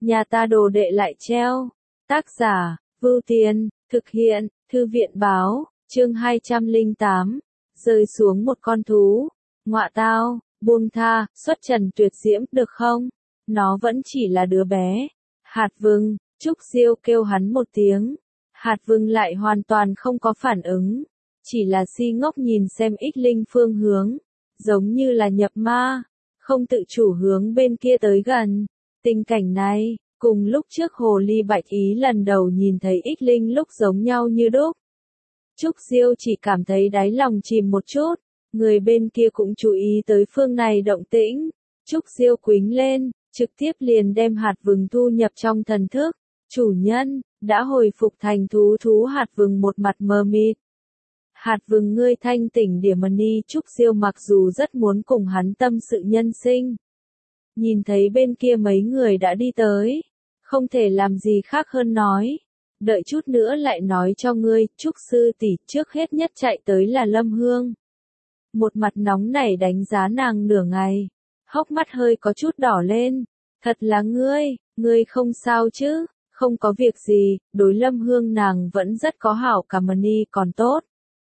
nhà ta đồ đệ lại treo. Tác giả, Vưu Tiên, thực hiện, Thư viện báo, chương 208, rơi xuống một con thú. Ngọa tao, buông tha, xuất trần tuyệt diễm, được không? Nó vẫn chỉ là đứa bé. Hạt Vừng, Trúc Diêu kêu hắn một tiếng. Hạt Vừng lại hoàn toàn không có phản ứng. Chỉ là si ngốc nhìn xem Ích Linh phương hướng. Giống như là nhập ma. Không tự chủ hướng bên kia tới gần. Tình cảnh này, cùng lúc trước Hồ Ly Bạch Ý lần đầu nhìn thấy Ích Linh lúc giống nhau như đúc. Trúc Diêu chỉ cảm thấy đáy lòng chìm một chút. Người bên kia cũng chú ý tới phương này động tĩnh. Trúc Diêu quính lên, trực tiếp liền đem Hạt Vừng thu nhập trong thần thức. Chủ nhân, đã hồi phục thành thú. Hạt Vừng một mặt mờ mịt. Hạt Vừng, ngươi thanh tỉnh điểm đi. Trúc Diêu mặc dù rất muốn cùng hắn tâm sự nhân sinh. Nhìn thấy bên kia mấy người đã đi tới. Không thể làm gì khác hơn nói. Đợi chút nữa lại nói cho ngươi. Trúc sư tỷ, trước hết nhất chạy tới là Lâm Hương. Một mặt nóng nảy đánh giá nàng nửa ngày. Hốc mắt hơi có chút đỏ lên. Thật là ngươi không sao chứ? Không có việc gì. Đối Lâm Hương nàng vẫn rất có hảo cảm đi, còn tốt.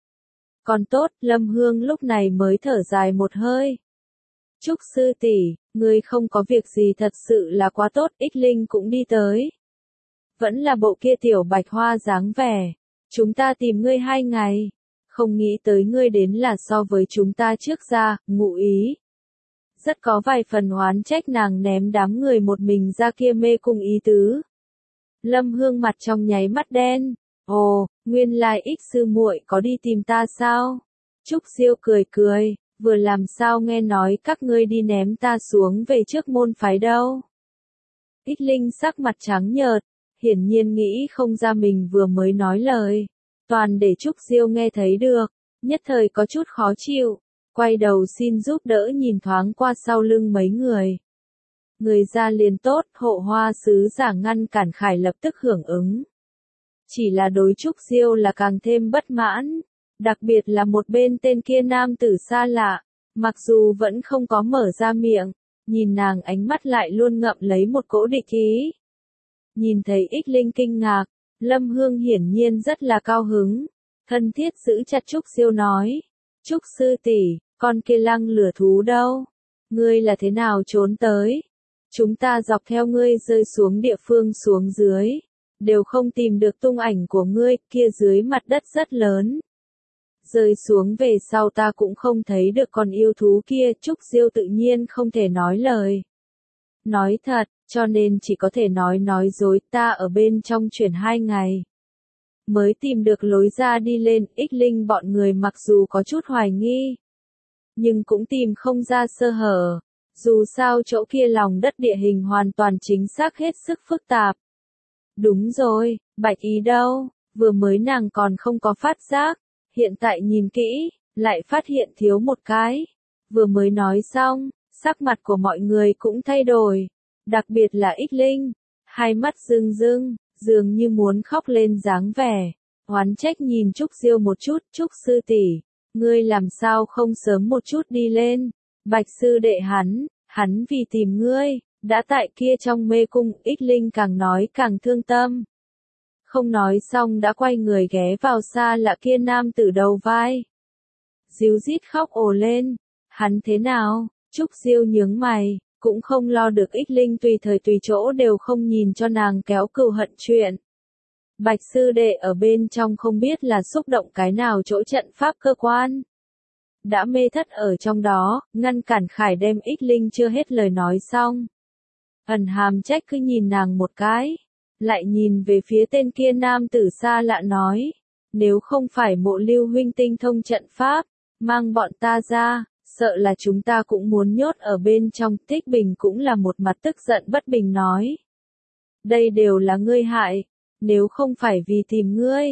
Còn tốt, Lâm Hương lúc này mới thở dài một hơi. Trúc sư tỷ, ngươi không có việc gì thật sự là quá tốt. Ích Linh cũng đi tới. Vẫn là bộ kia tiểu bạch hoa dáng vẻ. Chúng ta tìm ngươi 2 ngày. Không nghĩ tới ngươi đến là so với chúng ta trước ra, ngụ ý. Rất có vài phần oán trách nàng ném đám người một mình ra kia mê cung ý tứ. Lâm Hương mặt trong nháy mắt đen. Ồ, nguyên lai Ích sư muội có đi tìm ta sao? Trúc Diêu cười, vừa làm sao nghe nói các ngươi đi ném ta xuống về trước môn phái đâu. Ích Linh sắc mặt trắng nhợt, hiển nhiên nghĩ không ra mình vừa mới nói lời. Toàn để Trúc Diêu nghe thấy được, nhất thời có chút khó chịu, quay đầu xin giúp đỡ nhìn thoáng qua sau lưng mấy người. Người ra liền tốt, Hộ Hoa sứ giả ngăn cản Khải lập tức hưởng ứng. Chỉ là đối Trúc Diêu là càng thêm bất mãn, đặc biệt là một bên tên kia nam tử xa lạ, mặc dù vẫn không có mở ra miệng, nhìn nàng ánh mắt lại luôn ngậm lấy một cỗ địch ý. Nhìn thấy Ích Linh kinh ngạc, Lâm Hương hiển nhiên rất là cao hứng, thân thiết giữ chặt Trúc Diêu nói, Trúc sư tỷ, con kia lăng lửa thú đâu? Ngươi là thế nào trốn tới? Chúng ta dọc theo ngươi rơi xuống địa phương xuống dưới, đều không tìm được tung ảnh của ngươi, kia dưới mặt đất rất lớn. Rơi xuống về sau ta cũng không thấy được con yêu thú kia. Trúc Diêu tự nhiên không thể nói lời. Nói thật, cho nên chỉ có thể nói dối, ta ở bên trong chuyển 2 ngày. Mới tìm được lối ra đi lên. Ích Linh bọn người mặc dù có chút hoài nghi, nhưng cũng tìm không ra sơ hở. Dù sao chỗ kia lòng đất địa hình hoàn toàn chính xác hết sức phức tạp. Đúng rồi, Bạch Ý đâu? Vừa mới nàng còn không có phát giác. Hiện tại nhìn kỹ, lại phát hiện thiếu một cái. Vừa mới nói xong, sắc mặt của mọi người cũng thay đổi. Đặc biệt là Ích Linh. Hai mắt rưng rưng, dường như muốn khóc lên dáng vẻ. Oán trách nhìn Trúc Diêu một chút. Trúc sư tỷ, ngươi làm sao không sớm một chút đi lên? Bạch sư đệ hắn vì tìm ngươi, đã tại kia trong mê cung. Ích Linh càng nói càng thương tâm. Không nói xong đã quay người ghé vào xa lạ kia nam tử đầu vai. Díu dít khóc ồ lên. Hắn thế nào? Trúc Diêu nhướng mày, cũng không lo được Ích Linh tùy thời tùy chỗ đều không nhìn cho nàng kéo cừu hận chuyện. Bạch sư đệ ở bên trong không biết là xúc động cái nào chỗ trận pháp cơ quan. Đã mê thất ở trong đó, ngăn cản Khải đem Ích Linh chưa hết lời nói xong. Ẩn hàm trách cứ nhìn nàng một cái. Lại nhìn về phía tên kia nam tử xa lạ nói. Nếu không phải Mộ Lưu huynh tinh thông trận pháp, mang bọn ta ra, sợ là chúng ta cũng muốn nhốt ở bên trong. Thích Bình cũng là một mặt tức giận bất bình nói. Đây đều là ngươi hại, nếu không phải vì tìm ngươi.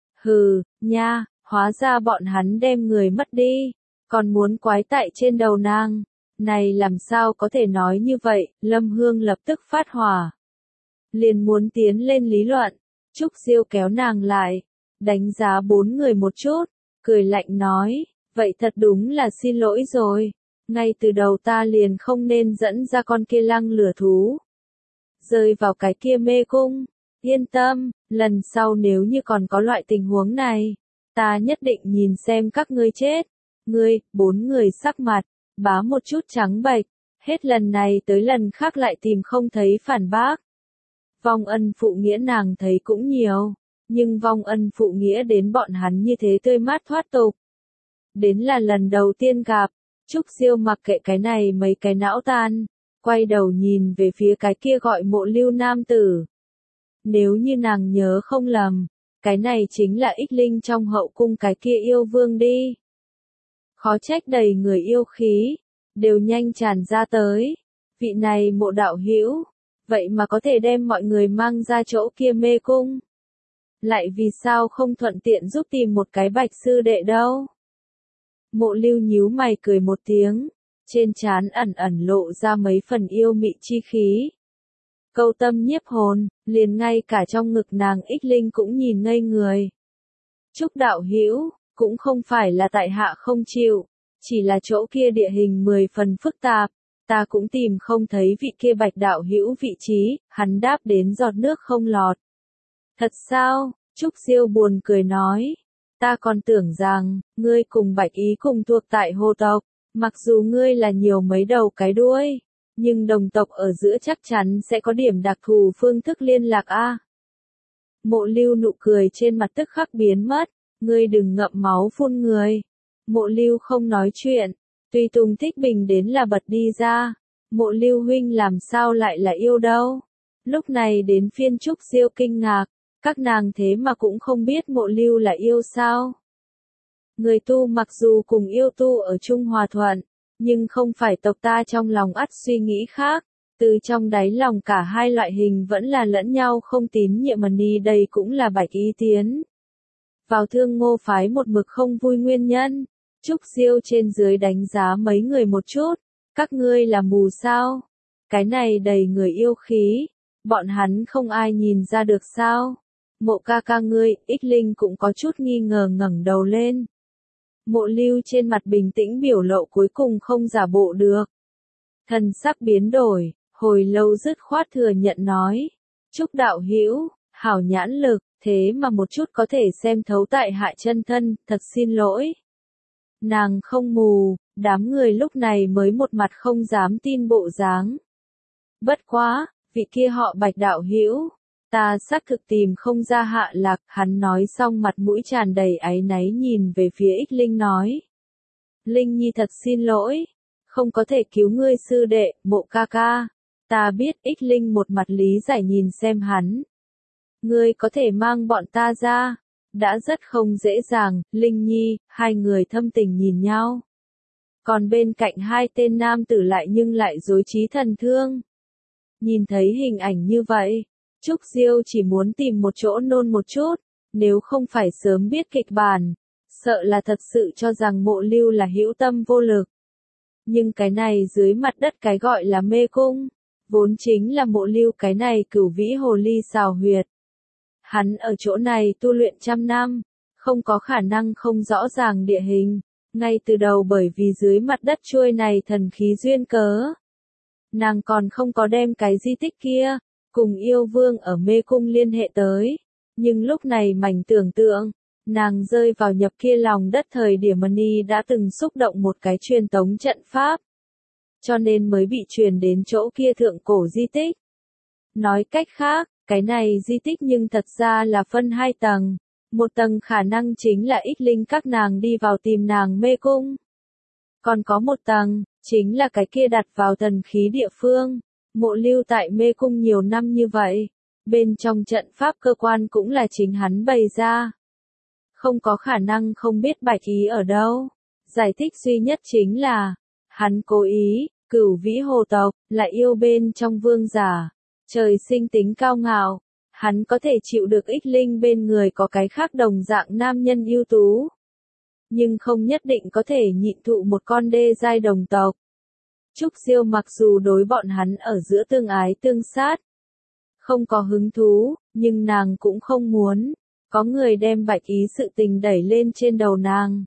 Hừ, nha, hóa ra bọn hắn đem người mất đi, còn muốn quái tại trên đầu nàng. Này làm sao có thể nói như vậy? Lâm Hương lập tức phát hỏa. Liền muốn tiến lên lý luận. Trúc Diêu kéo nàng lại, đánh giá 4 người một chút, cười lạnh nói, vậy thật đúng là xin lỗi rồi. Ngay từ đầu ta liền không nên dẫn ra con kia lăng lửa thú. rơi vào cái kia mê cung. Yên tâm, lần sau nếu như còn có loại tình huống này, ta nhất định nhìn xem các ngươi chết. Ngươi, 4 người sắc mặt, bá một chút trắng bệch, hết lần này tới lần khác lại tìm không thấy phản bác. Vong ân phụ nghĩa nàng thấy cũng nhiều, nhưng vong ân phụ nghĩa đến bọn hắn như thế tươi mát thoát tục. Đến là lần đầu tiên gặp, Trúc Diêu mặc kệ cái này mấy cái não tan, quay đầu nhìn về phía cái kia gọi Mộ Lưu nam tử. Nếu như nàng nhớ không lầm, cái này chính là Ích Linh trong hậu cung cái kia yêu vương đi. Khó trách đầy người yêu khí, đều nhanh tràn ra tới. Vị này Mộ đạo hữu, vậy mà có thể đem mọi người mang ra chỗ kia mê cung. Lại vì sao không thuận tiện giúp tìm một cái Bạch sư đệ đâu? Mộ Lưu nhíu mày cười một tiếng, trên trán ẩn ẩn lộ ra mấy phần yêu mị chi khí. Câu tâm nhiếp hồn, liền ngay cả trong ngực nàng Ích Linh cũng nhìn ngây người. Trúc đạo hữu, cũng không phải là tại hạ không chịu, chỉ là chỗ kia địa hình 10 phần phức tạp, ta cũng tìm không thấy vị kia Bạch đạo hữu vị trí, hắn đáp đến giọt nước không lọt. Thật sao? Trúc Diêu buồn cười nói, ta còn tưởng rằng, ngươi cùng Bạch ý cùng thuộc tại Hồ tộc, mặc dù ngươi là nhiều mấy đầu cái đuôi, nhưng đồng tộc ở giữa chắc chắn sẽ có điểm đặc thù phương thức liên lạc a. Mộ Lưu nụ cười trên mặt tức khắc biến mất, ngươi đừng ngậm máu phun người. Mộ Lưu không nói chuyện, Tùy Tùng Thích Bình đến là bật đi ra. Mộ Lưu huynh làm sao lại là yêu đâu? Lúc này đến phiên Trúc Diêu kinh ngạc, các nàng thế mà cũng không biết Mộ Lưu là yêu sao? Người tu mặc dù cùng yêu tu ở chung hòa thuận, nhưng không phải tộc ta trong lòng ắt suy nghĩ khác, từ trong đáy lòng cả hai loại hình vẫn là lẫn nhau không tín nhiệm ni đây cũng là Bạch ý tiến. Vào Thương Ngô phái một mực không vui nguyên nhân, Trúc Diêu trên dưới đánh giá mấy người một chút, các ngươi là mù sao? Cái này đầy người yêu khí, bọn hắn không ai nhìn ra được sao? Mộ ca ca ngươi, Ích Linh cũng có chút nghi ngờ ngẩng đầu lên. Mộ Lưu trên mặt bình tĩnh biểu lộ cuối cùng không giả bộ được. Thần sắc biến đổi, hồi lâu dứt khoát thừa nhận nói. Trúc đạo hữu, hảo nhãn lực, thế mà một chút có thể xem thấu tại hạ chân thân, thật xin lỗi. Nàng không mù, đám người lúc này mới một mặt không dám tin bộ dáng. Bất quá, vị kia họ Bạch đạo hữu, ta xác thực tìm không ra hạ lạc, hắn nói xong mặt mũi tràn đầy áy náy nhìn về phía Ích Linh nói. Linh Nhi thật xin lỗi, không có thể cứu ngươi sư đệ, Mộ ca ca. Ta biết. Ích Linh một mặt lý giải nhìn xem hắn. Ngươi có thể mang bọn ta ra. Đã rất không dễ dàng, Linh Nhi, hai người thâm tình nhìn nhau. Còn bên cạnh hai tên nam tử lại nhưng lại rối trí thần thương. Nhìn thấy hình ảnh như vậy, Trúc Diêu chỉ muốn tìm một chỗ nôn một chút, nếu không phải sớm biết kịch bản, sợ là thật sự cho rằng Mộ Lưu là hữu tâm vô lực. Nhưng cái này dưới mặt đất cái gọi là mê cung, vốn chính là Mộ Lưu cái này cửu vĩ hồ ly xào huyệt. Hắn ở chỗ này tu luyện trăm năm, không có khả năng không rõ ràng địa hình, ngay từ đầu bởi vì dưới mặt đất trôi này thần khí duyên cớ. Nàng còn không có đem cái di tích kia, cùng yêu vương ở mê cung liên hệ tới, nhưng lúc này mảnh tưởng tượng, nàng rơi vào nhập kia lòng đất thời điểm ni đã từng xúc động một cái truyền tống trận pháp, cho nên mới bị truyền đến chỗ kia thượng cổ di tích. Nói cách khác, cái này di tích nhưng thật ra là phân hai tầng, một tầng khả năng chính là Ích Linh các nàng đi vào tìm nàng mê cung. Còn có một tầng, chính là cái kia đặt vào thần khí địa phương. Mộ Lưu tại mê cung nhiều năm như vậy, bên trong trận pháp cơ quan cũng là chính hắn bày ra. Không có khả năng không biết Bạch ý ở đâu. Giải thích duy nhất chính là, hắn cố ý, cửu vĩ hồ tộc, là yêu bên trong vương giả. Trời sinh tính cao ngạo, hắn có thể chịu được Ích Linh bên người có cái khác đồng dạng nam nhân ưu tú. Nhưng không nhất định có thể nhịn thụ một con đê giai đồng tộc. Trúc Diêu mặc dù đối bọn hắn ở giữa tương ái tương sát, không có hứng thú, nhưng nàng cũng không muốn, có người đem Bạch ý sự tình đẩy lên trên đầu nàng.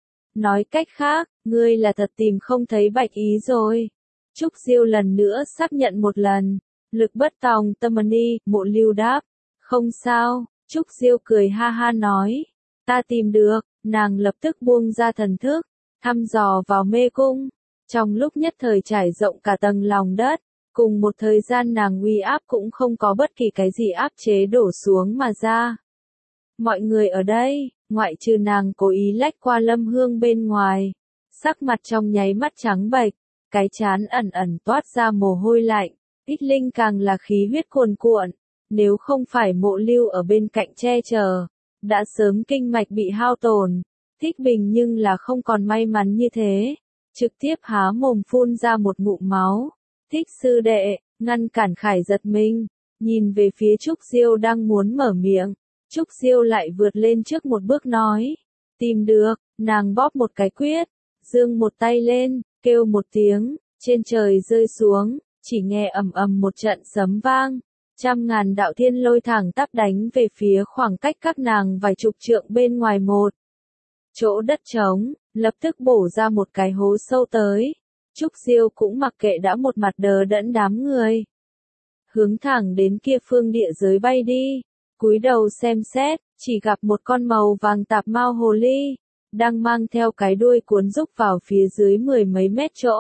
Nói cách khác, ngươi là thật tìm không thấy Bạch ý rồi. Trúc Diêu lần nữa xác nhận một lần, Lực bất tòng tâm ni, Mộ Lưu đáp. Không sao, Trúc Diêu cười ha ha nói. Ta tìm được, nàng lập tức buông ra thần thức, thăm dò vào mê cung. Trong lúc nhất thời trải rộng cả tầng lòng đất, cùng một thời gian nàng uy áp cũng không có bất kỳ cái gì áp chế đổ xuống mà ra. Mọi người ở đây, ngoại trừ nàng cố ý lách qua Lâm Hương bên ngoài, sắc mặt trong nháy mắt trắng bệch, cái trán ẩn ẩn toát ra mồ hôi lạnh, Ích Linh càng là khí huyết cuồn cuộn, nếu không phải Mộ Lưu ở bên cạnh che chở, đã sớm kinh mạch bị hao tổn. Thích Bình nhưng là không còn may mắn như thế, trực tiếp há mồm phun ra một ngụm máu. Thích sư đệ, ngăn cản Khải giật mình, nhìn về phía Trúc Diêu đang muốn mở miệng. Trúc Diêu lại vượt lên trước một bước nói. Tìm được, nàng bóp một cái quyết, giương một tay lên, kêu một tiếng, trên trời rơi xuống, chỉ nghe ầm ầm một trận sấm vang. Trăm ngàn đạo thiên lôi thẳng tắp đánh về phía khoảng cách các nàng vài chục trượng bên ngoài một. Chỗ đất trống, lập tức bổ ra một cái hố sâu tới. Trúc Diêu cũng mặc kệ đã một mặt đờ đẫn đám người. Hướng thẳng đến kia phương địa giới bay đi, cúi đầu xem xét, chỉ gặp một con màu vàng tạp mao hồ ly, đang mang theo cái đuôi cuốn rúc vào phía dưới 10 mấy mét chỗ.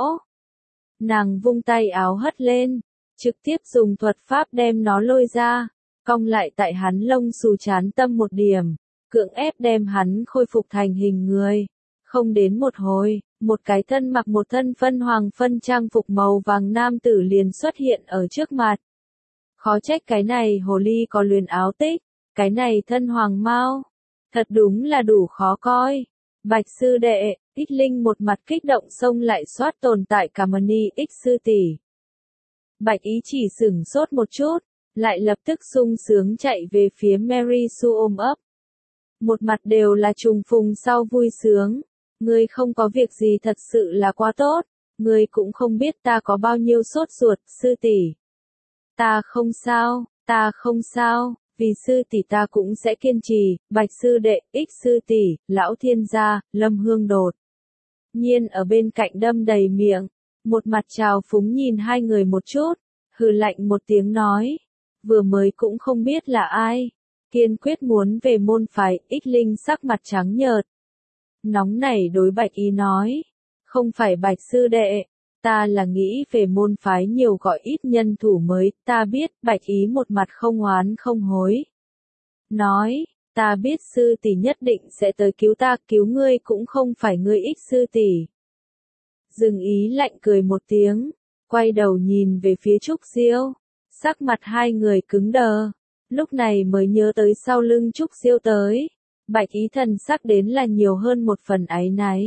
Nàng vung tay áo hất lên, trực tiếp dùng thuật pháp đem nó lôi ra, cong lại tại hắn lông xù chán tâm một điểm, cưỡng ép đem hắn khôi phục thành hình người. Không đến một hồi, một cái thân mặc một thân phân hoàng phân trang phục màu vàng nam tử liền xuất hiện ở trước mặt. Khó trách cái này hồ ly có luyện áo tích, cái này thân hoàng mao, thật đúng là đủ khó coi. Bạch sư đệ, Ích Linh một mặt kích động xông lại soát tồn tại cả mani Ích sư tỷ. Bạch Ý chỉ sửng sốt một chút, lại lập tức sung sướng chạy về phía Mary Sue ôm ấp. Một mặt đều là trùng phùng sau vui sướng. Ngươi không có việc gì thật sự là quá tốt, ngươi cũng không biết ta có bao nhiêu sốt ruột, sư tỷ. Ta không sao, vì sư tỷ ta cũng sẽ kiên trì. Bạch sư đệ, Ích sư tỷ, lão thiên gia, Lâm Hương đột nhiên ở bên cạnh đâm đầy miệng, một mặt trào phúng nhìn hai người một chút, hừ lạnh một tiếng nói, vừa mới cũng không biết là ai, kiên quyết muốn về môn phái. Ích Linh sắc mặt trắng nhợt, nóng nảy đối Bạch Ý nói, không phải Bạch sư đệ, ta là nghĩ về môn phái nhiều gọi ít nhân thủ mới. Ta biết. Bạch Ý một mặt không oán không hối, nói, ta biết sư tỷ nhất định sẽ tới cứu ta, cứu ngươi cũng không phải ngươi Ích sư tỷ. Dương Ý lạnh cười một tiếng, quay đầu nhìn về phía Trúc Diêu, sắc mặt hai người cứng đờ, lúc này mới nhớ tới sau lưng Trúc Diêu tới. Bạch Ý thần sắc đến là nhiều hơn một phần áy náy.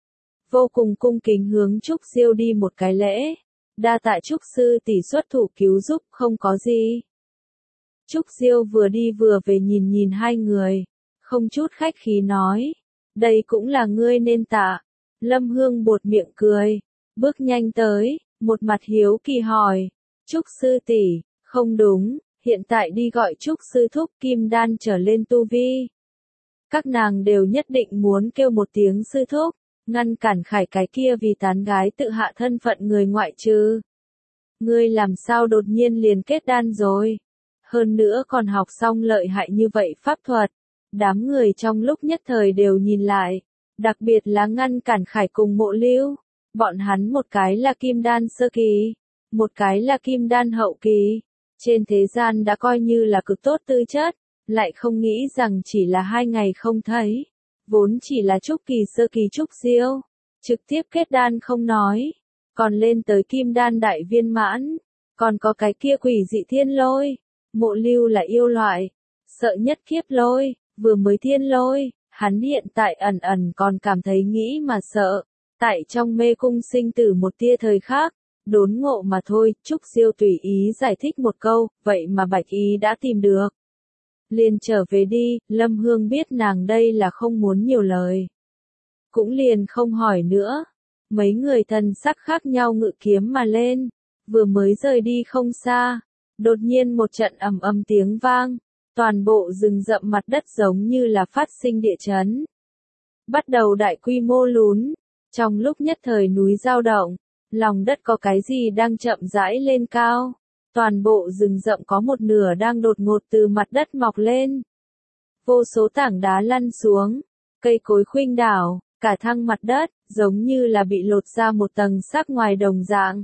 Vô cùng cung kính hướng Trúc Diêu đi một cái lễ, đa tạ Trúc sư tỷ xuất thủ cứu giúp, không có gì. Trúc Diêu vừa đi vừa về nhìn nhìn hai người, không chút khách khí nói, đây cũng là ngươi nên tạ. Lâm Hương buột miệng cười, bước nhanh tới, một mặt hiếu kỳ hỏi, Trúc sư tỷ, không đúng, hiện tại đi gọi Trúc sư thúc kim đan trở lên tu vi. Các nàng đều nhất định muốn kêu một tiếng sư thúc, ngăn cản Khải cái kia vì tán gái tự hạ thân phận người ngoại trừ. Ngươi làm sao đột nhiên liền kết đan rồi? Hơn nữa còn học xong lợi hại như vậy pháp thuật. Đám người trong lúc nhất thời đều nhìn lại, đặc biệt là ngăn cản Khải cùng Mộ Lưu. Bọn hắn một cái là kim đan sơ kỳ, một cái là kim đan hậu kỳ. Trên thế gian đã coi như là cực tốt tư chất, lại không nghĩ rằng chỉ là 2 ngày không thấy. Vốn chỉ là trúc kỳ sơ kỳ Trúc Diêu, trực tiếp kết đan không nói, còn lên tới kim đan đại viên mãn, còn có cái kia quỷ dị thiên lôi. Mộ Lưu là yêu loại, sợ nhất kiếp lôi, vừa mới thiên lôi, hắn hiện tại ẩn ẩn còn cảm thấy nghĩ mà sợ, tại trong mê cung sinh tử một tia thời khắc, đốn ngộ mà thôi. Trúc Diêu tùy ý giải thích một câu, vậy mà Bạch Ý đã tìm được. Liền trở về đi. Lâm Hương biết nàng đây là không muốn nhiều lời, cũng liền không hỏi nữa. Mấy người thần sắc khác nhau ngự kiếm mà lên, vừa mới rời đi không xa, đột nhiên một trận ầm ầm tiếng vang, toàn bộ rừng rậm mặt đất giống như là phát sinh địa chấn, bắt đầu đại quy mô lún. Trong lúc nhất thời núi dao động, lòng đất có cái gì đang chậm rãi lên cao. Toàn bộ rừng rậm có một nửa đang đột ngột từ mặt đất mọc lên. Vô số tảng đá lăn xuống, cây cối khuynh đảo, cả thăng mặt đất, giống như là bị lột ra một tầng xác ngoài đồng dạng.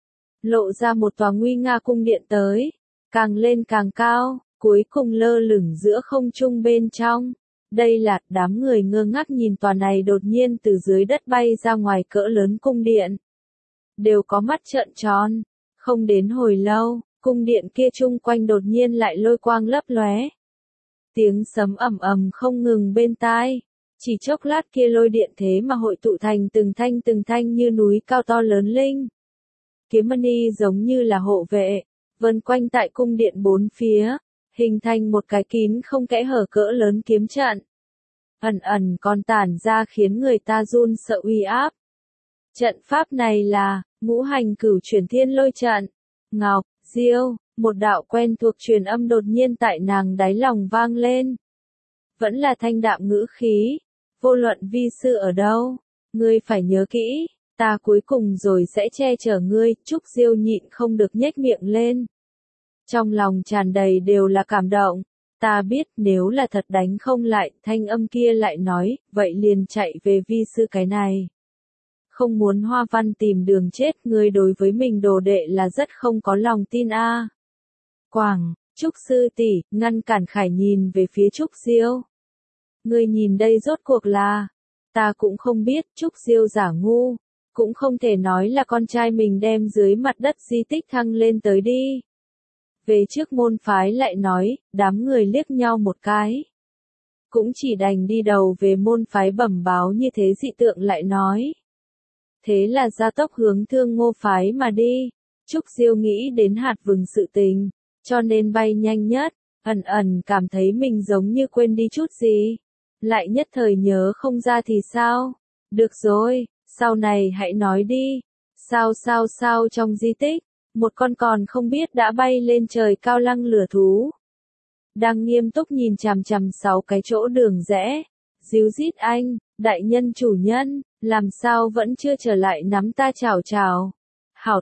Lộ ra một tòa nguy nga cung điện tới, càng lên càng cao, cuối cùng lơ lửng giữa không trung bên trong. Đây là, đám người ngơ ngác nhìn tòa này đột nhiên từ dưới đất bay ra ngoài cỡ lớn cung điện. Đều có mắt trợn tròn, không đến hồi lâu, cung điện kia chung quanh đột nhiên lại lôi quang lấp lóe. Tiếng sấm ầm ầm không ngừng bên tai, chỉ chốc lát kia lôi điện thế mà hội tụ thành từng thanh như núi cao to lớn linh. Kiếm mani giống như là hộ vệ, vần quanh tại cung điện bốn phía, hình thành một cái kín không kẽ hở cỡ lớn kiếm trận. Ẩn ẩn còn tản ra khiến người ta run sợ uy áp. Trận pháp này là ngũ hành cửu chuyển thiên lôi trận. Ngọc, Diêu, một đạo quen thuộc truyền âm đột nhiên tại nàng đáy lòng vang lên. Vẫn là thanh đạm ngữ khí, vô luận vi sư ở đâu, ngươi phải nhớ kỹ, ta cuối cùng rồi sẽ che chở ngươi. Trúc Diêu nhịn không được nhếch miệng lên. Trong lòng tràn đầy đều là cảm động. Ta biết nếu là thật đánh không lại, thanh âm kia lại nói, vậy liền chạy về vi sư cái này. Không muốn Hoa Văn tìm đường chết, ngươi đối với mình đồ đệ là rất không có lòng tin a. Quảng, Trúc sư tỷ, ngăn cản Khải nhìn về phía Trúc Diêu. Ngươi nhìn đây rốt cuộc là, ta cũng không biết. Trúc Diêu giả ngu, cũng không thể nói là con trai mình đem dưới mặt đất di tích thăng lên tới đi. Về trước môn phái lại nói, đám người liếc nhau một cái. Cũng chỉ đành đi đầu về môn phái bẩm báo như thế. Dị tượng lại nói. Thế là gia tốc hướng Thương Ngô phái mà đi. Trúc Diêu nghĩ đến hạt vừng sự tình, cho nên bay nhanh nhất, ẩn ẩn cảm thấy mình giống như quên đi chút gì. Lại nhất thời nhớ không ra thì sao? Được rồi, sau này hãy nói đi. Sao trong di tích, một con còn không biết đã bay lên trời cao lăng lửa thú. Đang nghiêm túc nhìn chằm chằm 6 cái chỗ đường rẽ. Díu dít anh, đại nhân chủ nhân, làm sao vẫn chưa trở lại nắm ta chào chào. Hảo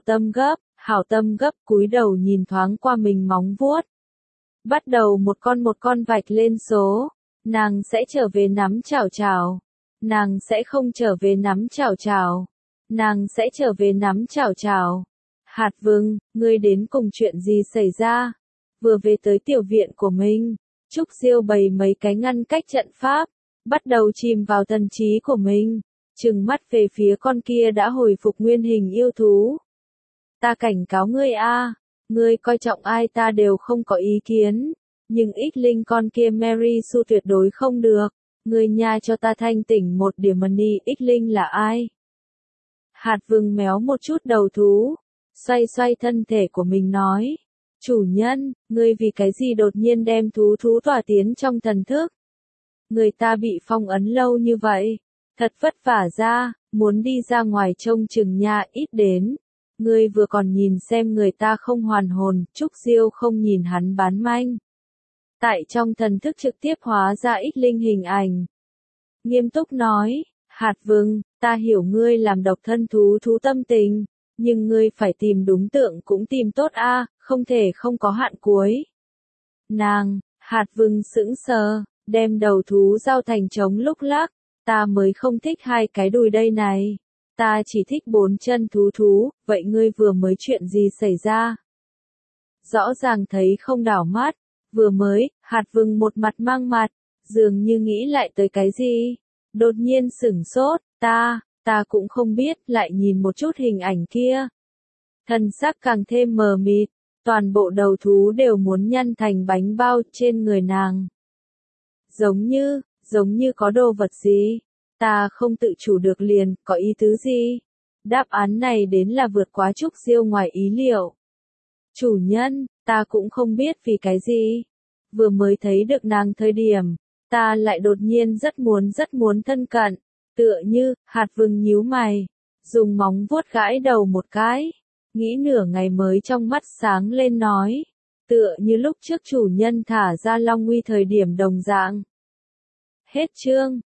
tâm gấp cúi đầu nhìn thoáng qua mình móng vuốt. Bắt đầu một con vạch lên số. Nàng sẽ trở về nắm chào chào. Nàng sẽ không trở về nắm chào chào. Nàng sẽ trở về nắm chào chào. Hạt vừng, ngươi đến cùng chuyện gì xảy ra? Vừa về tới tiểu viện của mình, Trúc Diêu bày mấy cái ngăn cách trận pháp, bắt đầu chìm vào thần trí của mình, trừng mắt về phía con kia đã hồi phục nguyên hình yêu thú. Ta cảnh cáo ngươi a, ngươi coi trọng ai ta đều không có ý kiến, nhưng Ích Linh con kia Mary Sue tuyệt đối không được. Ngươi nha cho ta thanh tỉnh một điểm money. Ích Linh là ai? Hạt vừng méo một chút đầu thú, xoay thân thể của mình nói. Chủ nhân, ngươi vì cái gì đột nhiên đem thú tỏa tiến trong thần thức? Người ta bị phong ấn lâu như vậy, thật vất vả ra, muốn đi ra ngoài trông chừng nha. Ít đến. Ngươi vừa còn nhìn xem người ta không hoàn hồn. Trúc Diêu không nhìn hắn bán manh. Tại trong thần thức trực tiếp hóa ra Ích Linh hình ảnh. Nghiêm túc nói, hạt vừng, ta hiểu ngươi làm độc thân thú tâm tình, nhưng ngươi phải tìm đúng tượng cũng tìm tốt a, không thể không có hạn cuối. Nàng, hạt vừng sững sờ, đem đầu thú giao thành trống lúc lắc, ta mới không thích 2 cái đùi đây này. Ta chỉ thích 4 chân thú, vậy ngươi vừa mới chuyện gì xảy ra? Rõ ràng thấy không đảo mắt, vừa mới, hạt vừng một mặt mang mặt, dường như nghĩ lại tới cái gì. Đột nhiên sửng sốt, ta cũng không biết, lại nhìn một chút hình ảnh kia. Thân xác càng thêm mờ mịt, toàn bộ đầu thú đều muốn nhăn thành bánh bao trên người nàng. Giống như có đồ vật gì, ta không tự chủ được liền, có ý tứ gì? Đáp án này đến là vượt quá Trúc Diêu ngoài ý liệu. Chủ nhân, ta cũng không biết vì cái gì. Vừa mới thấy được nàng thời điểm, ta lại đột nhiên rất muốn thân cận, tựa như, hạt vừng nhíu mày, dùng móng vuốt gãi đầu một cái, nghĩ nửa ngày mới trong mắt sáng lên nói, tựa như lúc trước chủ nhân thả ra Long Uy thời điểm đồng dạng. Hết chương.